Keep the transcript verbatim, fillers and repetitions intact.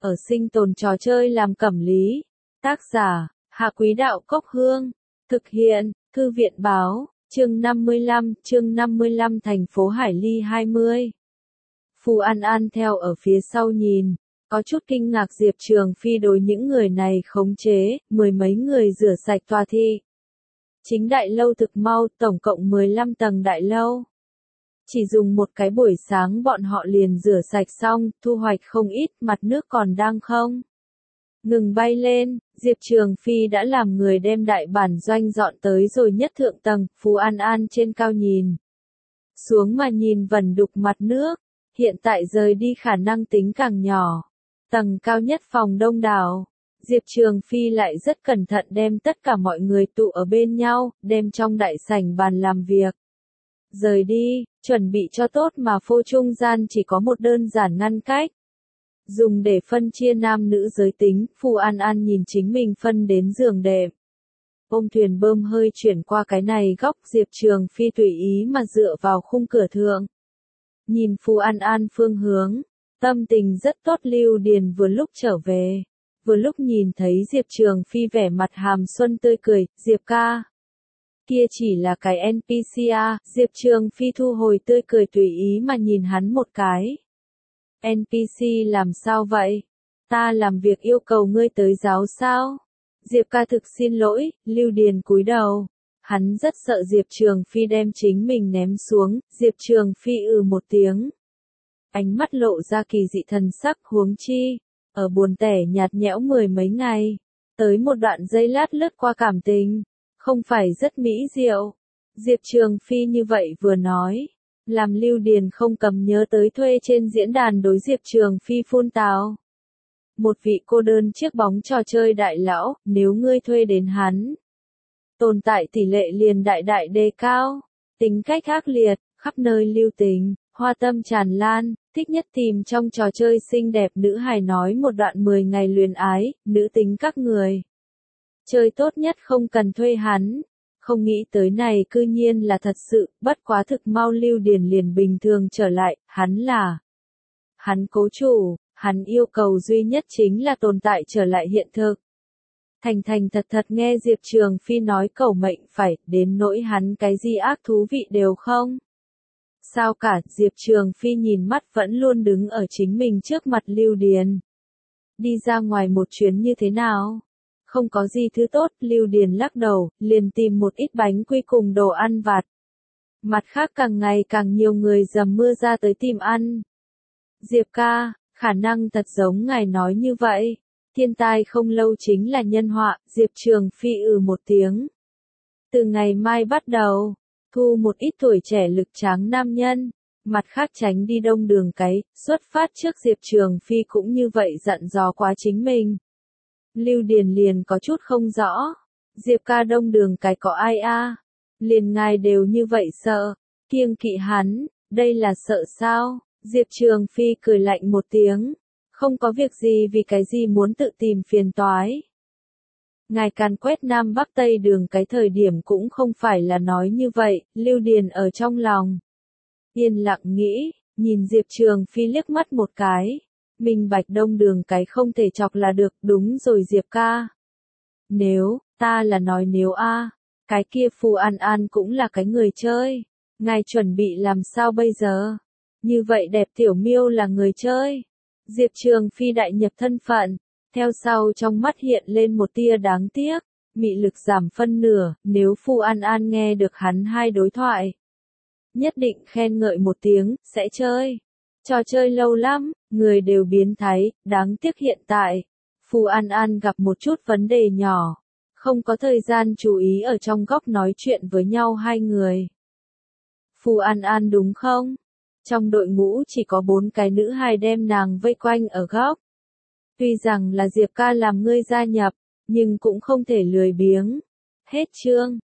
ở sinh tồn trò chơi làm cẩm lý. Tác giả, Hạ Quý Đạo Cốc Hương. Thực hiện, Thư viện Báo, chương năm mươi lăm, chương năm mươi lăm thành phố Hải Ly hai mươi. Phù An An theo ở phía sau nhìn, có chút kinh ngạc Diệp Trường Phi đối những người này khống chế, mười mấy người rửa sạch tòa thị. Chính đại lâu thực mau, tổng cộng mười lăm tầng đại lâu. Chỉ dùng một cái buổi sáng bọn họ liền rửa sạch xong, thu hoạch không ít, mặt nước còn đang không ngừng bay lên. Diệp Trường Phi đã làm người đem đại bản doanh dọn tới rồi nhất thượng tầng. Phù An An trên cao nhìn xuống mà nhìn vẩn đục mặt nước, hiện tại rời đi khả năng tính càng nhỏ. Tầng cao nhất phòng đông đảo, Diệp Trường Phi lại rất cẩn thận đem tất cả mọi người tụ ở bên nhau, đem trong đại sảnh bàn làm việc rời đi, chuẩn bị cho tốt mà phô trung gian chỉ có một đơn giản ngăn cách, dùng để phân chia nam nữ giới tính. Phù An An nhìn chính mình phân đến giường đệm, ôm thuyền bơm hơi chuyển qua cái này góc. Diệp Trường Phi tùy ý mà dựa vào khung cửa thượng, nhìn Phù An An phương hướng, tâm tình rất tốt. Lưu Điền vừa lúc trở về, vừa lúc nhìn thấy Diệp Trường Phi vẻ mặt hàm xuân tươi cười. Diệp ca, kia chỉ là cái en pê xê à? Diệp Trường Phi thu hồi tươi cười tùy ý mà nhìn hắn một cái. en pê xê làm sao vậy? Ta làm việc yêu cầu ngươi tới giáo sao? Diệp ca thực xin lỗi. Lưu Điền cúi đầu, hắn rất sợ Diệp Trường Phi đem chính mình ném xuống. Diệp Trường Phi ừ một tiếng, ánh mắt lộ ra kỳ dị thần sắc. Huống chi, ở buồn tẻ nhạt nhẽo mười mấy ngày, tới một đoạn giây lát lướt qua cảm tình, không phải rất mỹ diệu. Diệp Trường Phi như vậy vừa nói, làm Lưu Điền không cầm nhớ tới thuê trên diễn đàn đối Diệp Trường Phi phun tào. Một vị cô đơn chiếc bóng trò chơi đại lão, nếu ngươi thuê đến hắn, tồn tại tỷ lệ liền đại đại đề cao, tính cách ác liệt, khắp nơi lưu tình, hoa tâm tràn lan, thích nhất tìm trong trò chơi xinh đẹp nữ hài nói một đoạn mười ngày luyến ái, nữ tính các người chơi tốt nhất không cần thuê hắn. Không nghĩ tới này cư nhiên là thật sự, bất quá thực mau Lưu Điền liền bình thường trở lại. Hắn là hắn cố chủ, hắn yêu cầu duy nhất chính là tồn tại trở lại hiện thực. Thành thành thật thật nghe Diệp Trường Phi nói cầu mệnh phải, đến nỗi hắn cái gì ác thú vị đều không sao cả. Diệp Trường Phi nhìn mắt vẫn luôn đứng ở chính mình trước mặt Lưu Điền. Đi ra ngoài một chuyến như thế nào? Không có gì thứ tốt. Lưu Điền lắc đầu, liền tìm một ít bánh quy cùng đồ ăn vặt. Mặt khác càng ngày càng nhiều người dầm mưa ra tới tìm ăn. Diệp ca, khả năng thật giống ngài nói như vậy. Thiên tai không lâu chính là nhân họa. Diệp Trường Phi ừ một tiếng. Từ ngày mai bắt đầu, thu một ít tuổi trẻ lực tráng nam nhân, mặt khác tránh đi đông đường cái. Xuất phát trước Diệp Trường Phi cũng như vậy dặn dò quá chính mình. Lưu Điền liền có chút không rõ. Diệp ca đông đường cái có ai a? À? Liền ngài đều như vậy sợ, kiêng kỵ hắn, đây là sợ sao? Diệp Trường Phi cười lạnh một tiếng. Không có việc gì, vì cái gì muốn tự tìm phiền toái. Ngài càn quét Nam Bắc Tây đường cái thời điểm cũng không phải là nói như vậy. Lưu Điền ở trong lòng yên lặng nghĩ, nhìn Diệp Trường Phi liếc mắt một cái. Minh bạch đông đường cái không thể chọc là được. Đúng rồi Diệp ca, nếu, ta là nói nếu a, cái kia Phù An An cũng là cái người chơi, ngài chuẩn bị làm sao bây giờ? Như vậy đẹp tiểu miêu là người chơi. Diệp Trường Phi đại nhập thân phận, theo sau trong mắt hiện lên một tia đáng tiếc, mị lực giảm phân nửa. Nếu Phù An An nghe được hắn hai đối thoại, nhất định khen ngợi một tiếng, sẽ chơi. Trò chơi lâu lắm, người đều biến thái. Đáng tiếc hiện tại, Phù An An gặp một chút vấn đề nhỏ, không có thời gian chú ý ở trong góc nói chuyện với nhau hai người. Phù An An đúng không? Trong đội ngũ chỉ có bốn cái nữ hài đem nàng vây quanh ở góc. Tuy rằng là Diệp ca làm ngươi gia nhập, nhưng cũng không thể lười biếng. Hết chương.